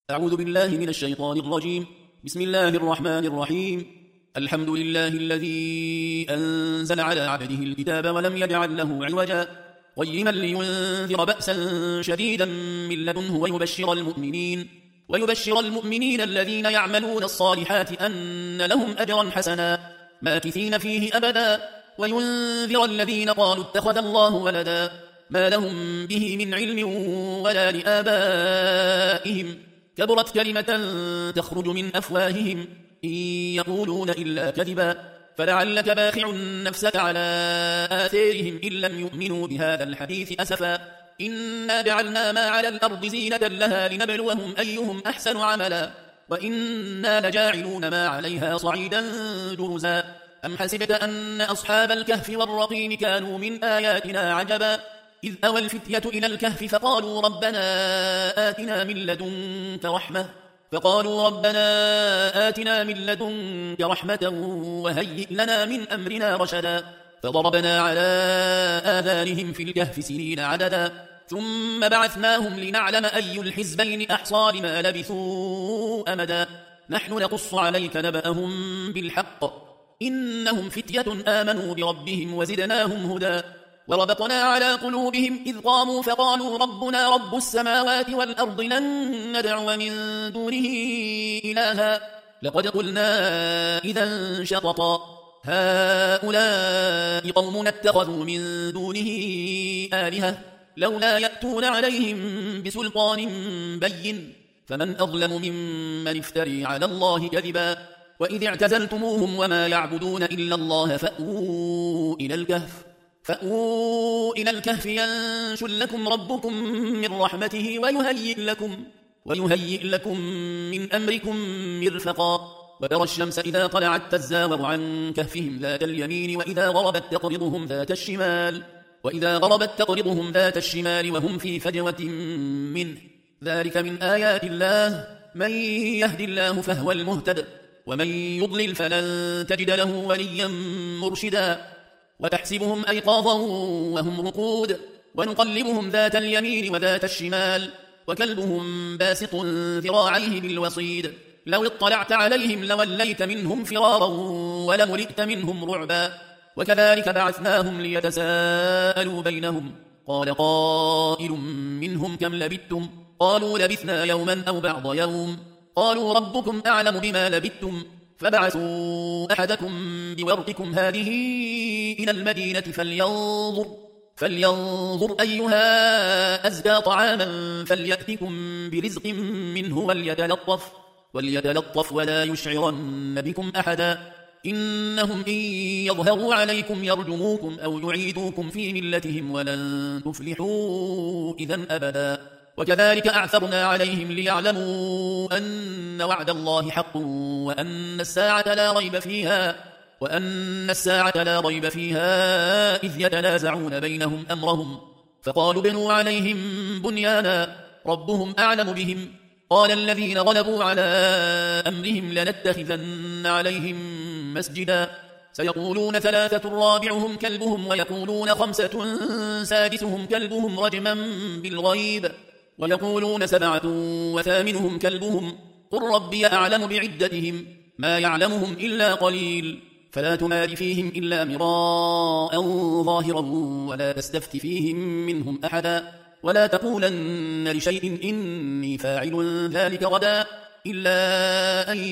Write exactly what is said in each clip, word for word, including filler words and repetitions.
أعوذ بالله من الشيطان الرجيم. بسم الله الرحمن الرحيم. الحمد لله الذي أنزل على عبده الكتاب ولم يجعل له عوجا قيما لينذر بأسا شديدا من لدنه ويبشر المؤمنين ويبشر المؤمنين الذين يعملون الصالحات أن لهم أجرا حسنا ماكثين فيه أبدا وينذر الذين قالوا اتخذ الله ولدا ما لهم به من علم ولا لآبائهم كبرت كلمة تخرج من أفواههم إن يقولون إلا كذبا فلعلك باخع نفسك على آثارهم إن لم يؤمنوا بهذا الحديث أسفا إنا جعلنا ما على الأرض زينة لها لنبلوهم أيهم أحسن عملا وإنا لجاعلون ما عليها صعيدا جرزا أم حسبت أن أصحاب الكهف والرقيم كانوا من آياتنا عجبا إذ أوى الفتية إلى الكهف فقالوا ربنا آتنا من لدنك رحمة فقالوا ربنا آتنا من لدنك رحمة وهيئ لنا من أمرنا رشدا فضربنا على آذانهم في الكهف سنين عددا ثم بعثناهم لنعلم أي الحزبين أحصى لما لبثوا أمدا نحن نقص عليك نبأهم بالحق إنهم فتية آمنوا بربهم وزدناهم هدى وربطنا على قلوبهم إذ قاموا فقالوا ربنا رب السماوات والأرض لن ندعو من دونه إلها لقد قلنا إذا شططا هؤلاء قومنا اتخذوا من دونه آلهة لولا يأتون عليهم بسلطان بين فمن أظلم ممن افتري على الله كذبا وإذ اعتزلتموهم وما يعبدون إلا الله فأووا إلى الكهف فأووا إلى الكهف ينشر لكم ربكم من رحمته ويهيئ لكم ويهيئ لكم من أمركم مرفقا وترى الشمس إذا طلعت تزاور عن كهفهم ذات اليمين وإذا غربت تقرضهم ذات الشمال وإذا غربت تقرضهم ذات الشمال وهم في فجوة منه ذلك من آيات الله من يهد الله فهو المهتد ومن يضلل فلن تجد له وليا مرشدا وتحسبهم أيقاظا وهم رقود ونقلبهم ذات اليمين وذات الشمال وكلبهم باسط ذراعيه بالوصيد لو اطلعت عليهم لوليت منهم فرارا ولملئت منهم رعبا وكذلك بعثناهم ليتساءلوا بينهم قال قائل منهم كم لبثتم قالوا لبثنا يوما أو بعض يوم قالوا ربكم أعلم بما لبثتم فبعثوا أحدكم بورقكم هذه إلى المدينة فلينظر, فلينظر أيها أزكى طعاما فليأتكم برزق منه وليتلطف, وليتلطف ولا يشعرن بكم أحدا إنهم إن يظهروا عليكم يرجموكم أو يعيدوكم في ملتهم ولن تفلحوا إذا أبدا وكذلك أعثرنا عليهم ليعلموا أن وعد الله حق وأن الساعة لا ريب فيها وأن الساعة لا ريب فيها إذ يتنازعون بينهم أمرهم فقالوا بنوا عليهم بنيانا ربهم أعلم بهم قال الذين غلبوا على أمرهم لنتخذن عليهم مسجدا سيقولون ثلاثة رابعهم كلبهم ويقولون خمسة سادسهم كلبهم رجما بالغيب ويقولون سبعة وثامنهم كلبهم قل ربي أعلم بعدتهم ما يعلمهم إلا قليل فلا تمار فيهم إلا مراء ظاهرا ولا تستفت فيهم منهم أحدا ولا تقولن لشيء إني فاعل ذلك غدا إلا أن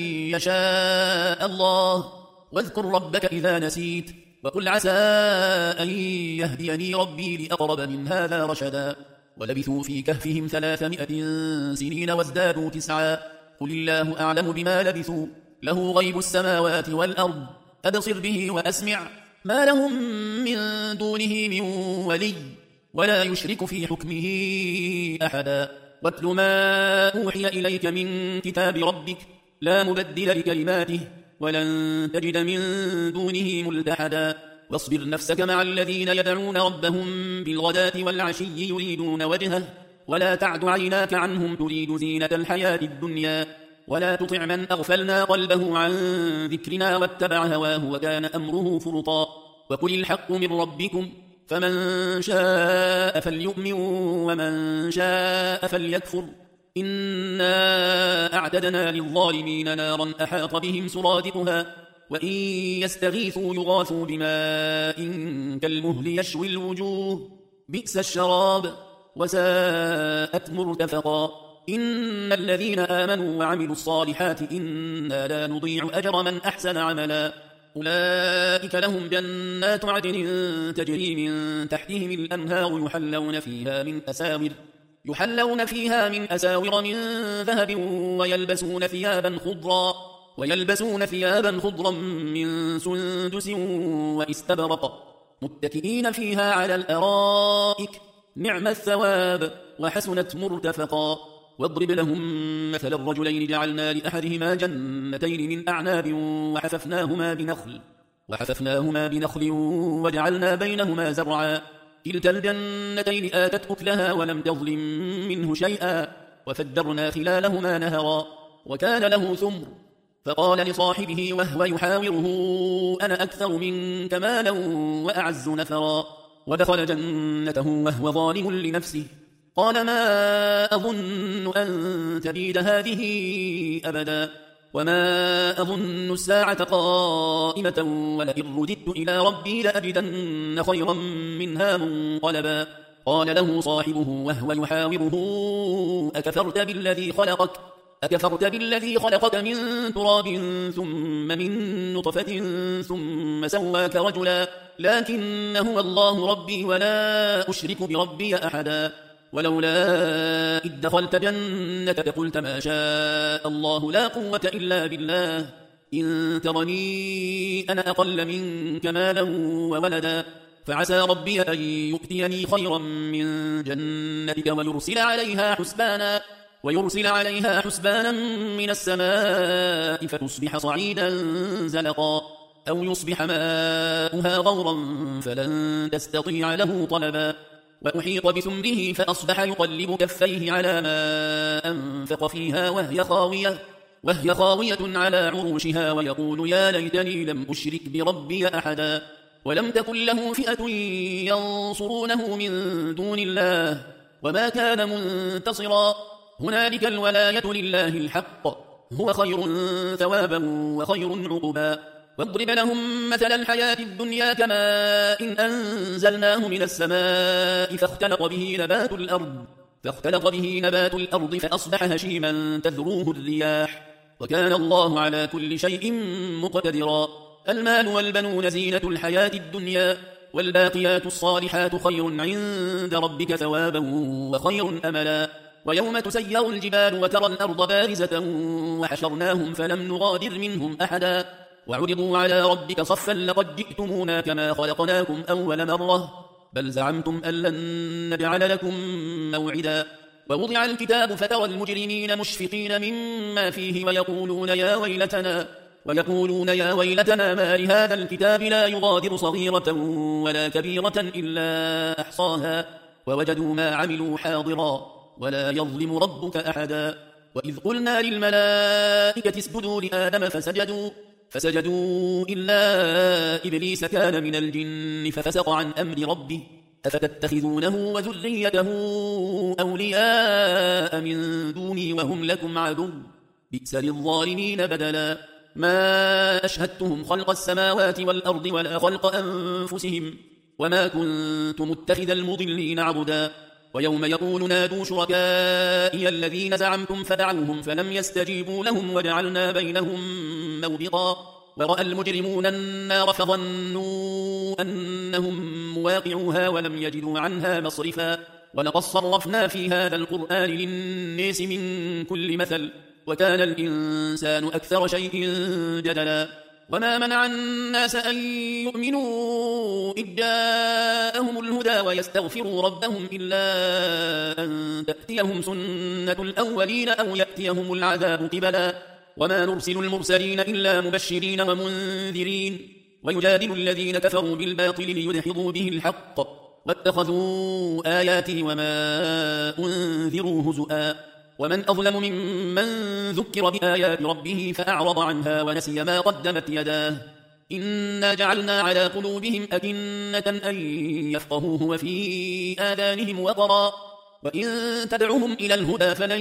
يشاء الله واذكر ربك إذا نسيت وقل عسى أن يهديني ربي لأقرب من هذا رشدا ولبثوا في كهفهم ثلاثمائة سنين وازدادوا تسعا قل الله أعلم بما لبثوا له غيب السماوات والأرض أبصر به وأسمع ما لهم من دونه من ولي ولا يشرك في حكمه أحدا واتل ما أوحي إليك من كتاب ربك لا مبدل لكلماته ولن تجد من دونه ملتحدا واصبر نفسك مع الذين يدعون ربهم بالغداة والعشي يريدون وجهه ولا تعد عيناك عنهم تريد زينة الحياة الدنيا ولا تطع من أغفلنا قلبه عن ذكرنا واتبع هواه وكان أمره فرطا وقل الحق من ربكم فمن شاء فليؤمن ومن شاء فليكفر إنا وأعتدنا للظالمين نارا أحاط بهم سرادقها وإن يستغيثوا يغاثوا بماء كالمهل يشوي الوجوه بئس الشراب وساءت مرتفقا إن الذين آمنوا وعملوا الصالحات إنا لا نضيع أجر من أحسن عملا أولئك لهم جنات عدن تجري من تحتهم الأنهار يحلون فيها من أساور يحلون فيها من أساور من ذهب ويلبسون ثيابا خضرا ويلبسون ثيابا خضرا من سندس واستبرق متكئين فيها على الأرائك نعم الثواب وحسنت مرتفقا واضرب لهم مثل الرجلين جعلنا لأحدهما جنتين من أعناب وحففناهما بنخل وحففناهما بنخل وجعلنا بينهما زرعا كلتا الجنتين آتت أكلها ولم تظلم منه شيئا وفجرنا خلالهما نهرا وكان له ثمر فقال لصاحبه وهو يحاوره أنا أكثر منك مالا وأعز نفرا ودخل جنته وهو ظالم لنفسه قال ما أظن أن تبيد هذه أبدا وما أظن الساعة قائمة ولئن رددت إلى ربي لأجدن خيرا منها منقلبا قال له صاحبه وهو يحاوره أكفرت بالذي خلقك أكفرت بالذي خلقك من تراب ثم من نطفة ثم سواك رجلا لكن هو الله ربي ولا أشرك بربي أحدا ولولا إذ دخلت جنتك قلت ما شاء الله لا قوة إلا بالله إن ترني أنا أقل منك مالا وولدا فعسى ربي أن يؤتيني خيرا من جنتك ويرسل عليها حسبانا ويرسل عليها حسبانا من السماء فتصبح صعيدا زلقا أو يصبح ماؤها غورا فلن تستطيع له طلبا وأحيط بثمره فأصبح يقلب كفيه على ما أنفق فيها وهي خاوية وهي خاوية على عروشها ويقول يا ليتني لم أشرك بربي أحدا ولم تكن له فئة ينصرونه من دون الله وما كان منتصرا هنالك الولاية لله الحق هو خير ثوابا وخير عقبا واضرب لهم مثل الحياة الدنيا كماء إن أنزلناه من السماء فاختلط به نبات الأرض فاختلط به نبات الأرض فأصبح هشيما تذروه الرياح وكان الله على كل شيء مقتدرا المال والبنون زينة الحياة الدنيا والباقيات الصالحات خير عند ربك ثوابا وخير أملا ويوم تسير الجبال وترى الأرض بارزة وحشرناهم فلم نغادر منهم أحدا وعرضوا على ربك صفا لقد جئتمونا كما خلقناكم أول مرة بل زعمتم أن لن نجعل لكم موعدا ووضع الكتاب فترى المجرمين مشفقين مما فيه ويقولون يا ويلتنا ويقولون يا ويلتنا ما لهذا الكتاب لا يغادر صغيرة ولا كبيرة إلا أحصاها ووجدوا ما عملوا حاضرا ولا يظلم ربك أحدا وإذ قلنا للملائكة اسجدوا لآدم فسجدوا فسجدوا إلا إبليس كان من الجن ففسق عن أمر ربه أفتتخذونه وذريته أولياء من دوني وهم لكم عدو بئس للظالمين بدلا ما أشهدتهم خلق السماوات والأرض ولا خلق أنفسهم وما كنت متخذ المضلين عبدا ويوم يقول نادوا شركائي الذين زعمتم فدعوهم فلم يستجيبوا لهم وجعلنا بينهم موبقا ورأى المجرمون النار فظنوا أنهم مواقعوها ولم يجدوا عنها مصرفا ولقد صرفنا في هذا القرآن للناس من كل مثل وكان الإنسان أكثر شيء جدلا وما منع الناس أن يؤمنوا إذ جاءهم الهدى ويستغفروا ربهم إلا أن تأتيهم سنة الأولين أو يأتيهم العذاب قبلا وما نرسل المرسلين إلا مبشرين ومنذرين ويجادل الذين كفروا بالباطل ليدحضوا به الحق واتخذوا آياتي وما أنذروا هزؤا ومن أظلم ممن ذكر بآيات ربه فأعرض عنها ونسي ما قدمت يداه إنا جعلنا على قلوبهم أكنة أن يفقهوه وفي آذانهم وقرا وإن تدعهم إلى الهدى فلن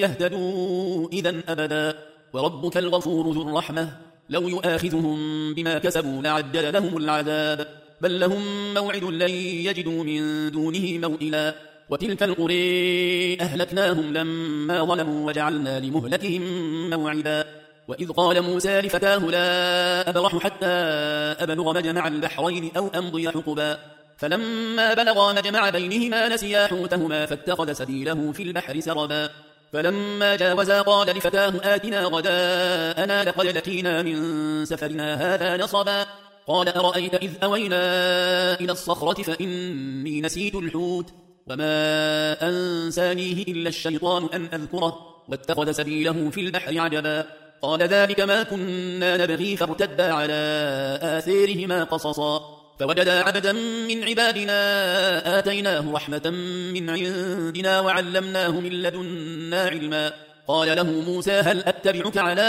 يهتدوا إذا أبدا وربك الغفور ذو الرحمة لو يؤاخذهم بما كسبوا لعجل لهم العذاب بل لهم موعد لن يجدوا من دونه موئلا وتلك القرى أهلكناهم لما ظلموا وجعلنا لمهلكهم موعدا وإذ قال موسى لفتاه لا أبرح حتى أبلغ مجمع البحرين أو أمضي حقبا فلما بلغا مجمع بينهما نسيا حوتهما فاتخذ سبيله في البحر سربا فلما جاوزا قال لفتاه آتنا غداءنا لقد لقينا من سفرنا هذا نصبا قال أرأيت إذ أوينا إلى الصخرة فإني نسيت الحوت وما أنسانيه إلا الشيطان أن أذكره واتخذ سبيله في البحر عجبا قال ذلك ما كنا نبغي فارتدا على آثارهما قصصا فوجدا عبدا من عبادنا آتيناه رحمة من عندنا وعلمناه من لدنا علما قال له موسى هل أتبعك على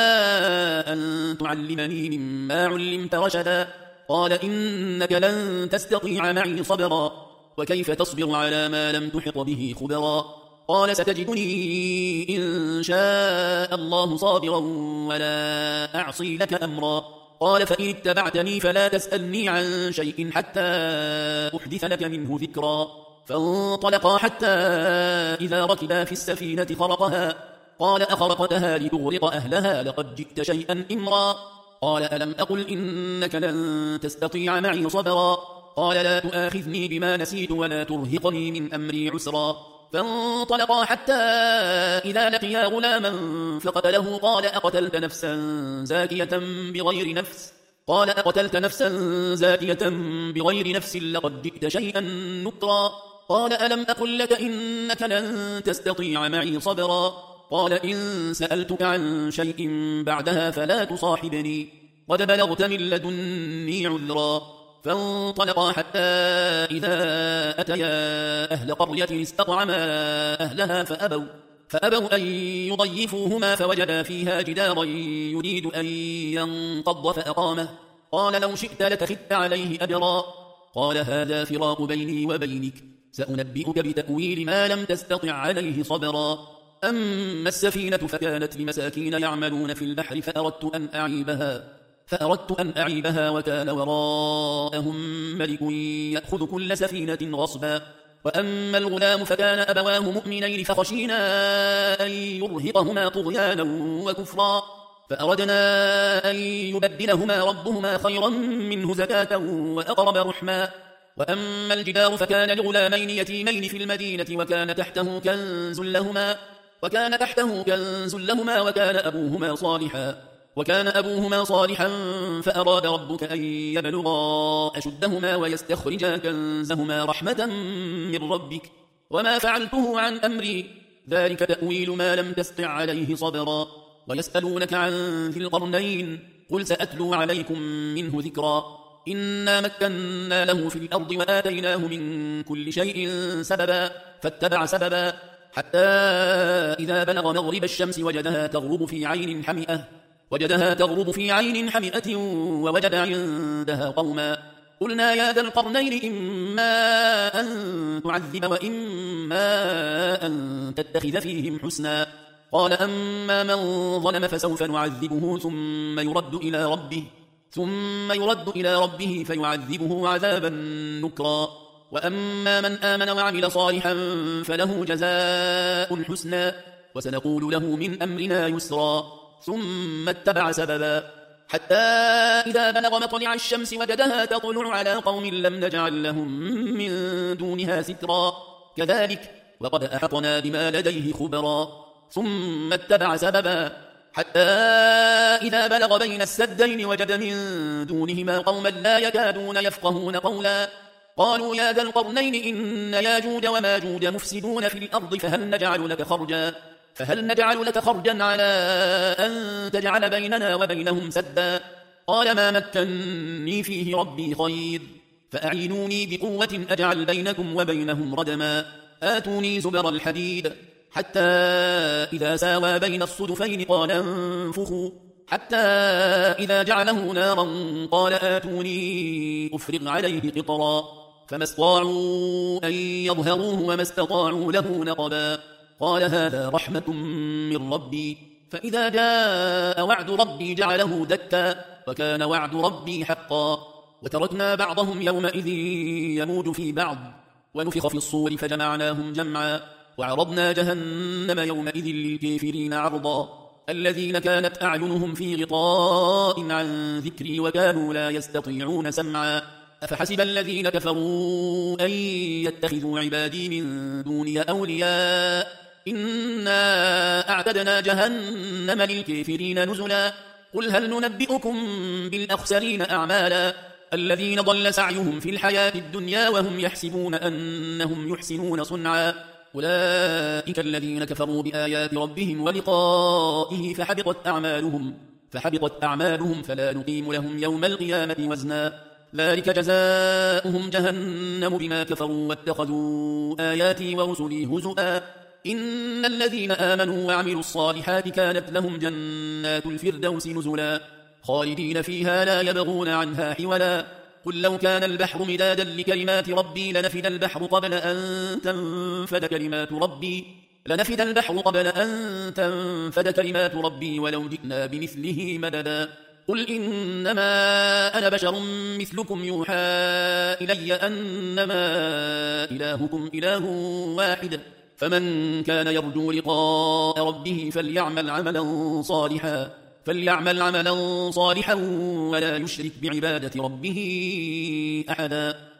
أن تعلمني مما علمت رشدا قال إنك لن تستطيع معي صبرا وكيف تصبر على ما لم تحط به خبرا قال ستجدني إن شاء الله صابرا ولا أعصي لك أمرا قال فإن اتبعتني فلا تسألني عن شيء حتى أحدث لك منه ذكرا فانطلقا حتى إذا ركبا في السفينة خرقها قال أخرقتها لتغرق أهلها لقد جئت شيئا إمرا قال ألم أقل إنك لن تستطيع معي صبرا قال لا تؤاخذني بما نسيت ولا ترهقني من أمري عسرا فانطلقا حتى إذا لقيا غلاما فقتله قال أقتلت نفسا زاكية بغير نفس قال أقتلت نفسا زاكية بغير نفس لقد جئت شيئا نكرا قال ألم أقل لك إنك لن تستطيع معي صبرا قال إن سألتك عن شيء بعدها فلا تصاحبني قد بلغت من لدني عذرا فانطلقا حتى إذا أتيا أهل قرية استطعما أهلها فأبوا, فأبوا أن يضيفوهما فوجدا فيها جدارا يريد أن ينقض فأقامه قال لو شئت لتخذت عليه أجرا قال هذا فراق بيني وبينك سأنبئك بتأويل ما لم تستطع عليه صبرا أما السفينة فكانت لمساكين يعملون في البحر فأردت أن أعيبها فأردت أن أعيبها وكان وراءهم ملك يأخذ كل سفينة غصبا وأما الغلام فكان أبواه مؤمنين فخشينا أن يرهقهما طغيانا وكفرا فأردنا أن يبدلهما ربهما خيرا منه زكاة وأقرب رحما وأما الجدار فكان لغلامين يتيمين في المدينة وكان تحته كنز لهما وكان تحته كنز لهما وكان أبوهما صالحا وكان أبوهما صالحا فأراد ربك أن يبلغا أشدهما ويستخرجا كنزهما رحمة من ربك وما فعلته عن أمري ذلك تأويل ما لم تستطع عليه صبرا ويسألونك عن ذي القرنين قل سأتلو عليكم منه ذكرا إنا مكنا له في الأرض وآتيناه من كل شيء سببا فاتبع سببا حتى إذا بلغ مغرب الشمس وجدها تغرب في عين حمئة وجدها تغرب في عين حمئة ووجد عندها قوما قلنا يا ذا القرنين إما أن تعذب وإما أن تتخذ فيهم حسنا قال أما من ظلم فسوف نعذبه ثم يرد إلى ربه ثم يرد إلى ربه فيعذبه عذابا نكرا وأما من آمن وعمل صالحا فله جزاء الحسنى وسنقول له من أمرنا يسرا ثم اتبع سببا حتى إذا بلغ مطلع الشمس وجدها تطلع على قوم لم نجعل لهم من دونها سترا كذلك وقد أحطنا بما لديه خبرا ثم اتبع سببا حتى إذا بلغ بين السدين وجد من دونهما قوما لا يكادون يفقهون قولا قالوا يا ذا القرنين إن ياجوج وماجوج مفسدون في الأرض فهل نجعل لك خرجا فهل نجعل لك خرجا على أن تجعل بيننا وبينهم سدا قال ما مكنني فيه ربي خير فأعينوني بقوة أجعل بينكم وبينهم ردما آتوني زبر الحديد حتى إذا ساوى بين الصدفين قال انفخوا حتى إذا جعله نارا قال آتوني أفرغ عليه قطرا فما استطاعوا أن يظهروه وما استطاعوا له نقبا. قال هذا رحمة من ربي فإذا جاء وعد ربي جعله دكا وكان وعد ربي حقا. وتركنا بعضهم يومئذ يموج في بعض ونفخ في الصور فجمعناهم جمعا وعرضنا جهنم يومئذ للكافرين عرضا الذين كانت أعينهم في غطاء عن ذكري وكانوا لا يستطيعون سمعا. أفحسب الذين كفروا أن يتخذوا عبادي من دوني أولياء إنا أعتدنا جهنم للكافرين نزلا. قل هل ننبئكم بالأخسرين أعمالا الذين ضل سعيهم في الحياة الدنيا وهم يحسبون أنهم يحسنون صنعا أولئك الذين كفروا بآيات ربهم ولقائه فحبطت أعمالهم فحبطت أعمالهم فلا نقيم لهم يوم القيامة وزنا ذلك جزاؤهم جهنم بما كفروا واتخذوا آياتي ورسلي هزؤا إن الذين آمنوا وعملوا الصالحات كانت لهم جنات الفردوس نزلا خالدين فيها لا يبغون عنها حولا. قل لو كان البحر مدادا لكلمات ربي لنفد البحر قبل أن تنفد كلمات ربي لنفد البحر قبل أن تنفد كلمات ربي ولو جئنا بمثله مددا. قل إنما أنا بشر مثلكم يوحى إلي أنما إلهكم إله واحد فمن كان يرجو لقاء ربه فليعمل عملا صالحا فليعمل عملا صالحا ولا يشرك بعبادة ربه أحدا.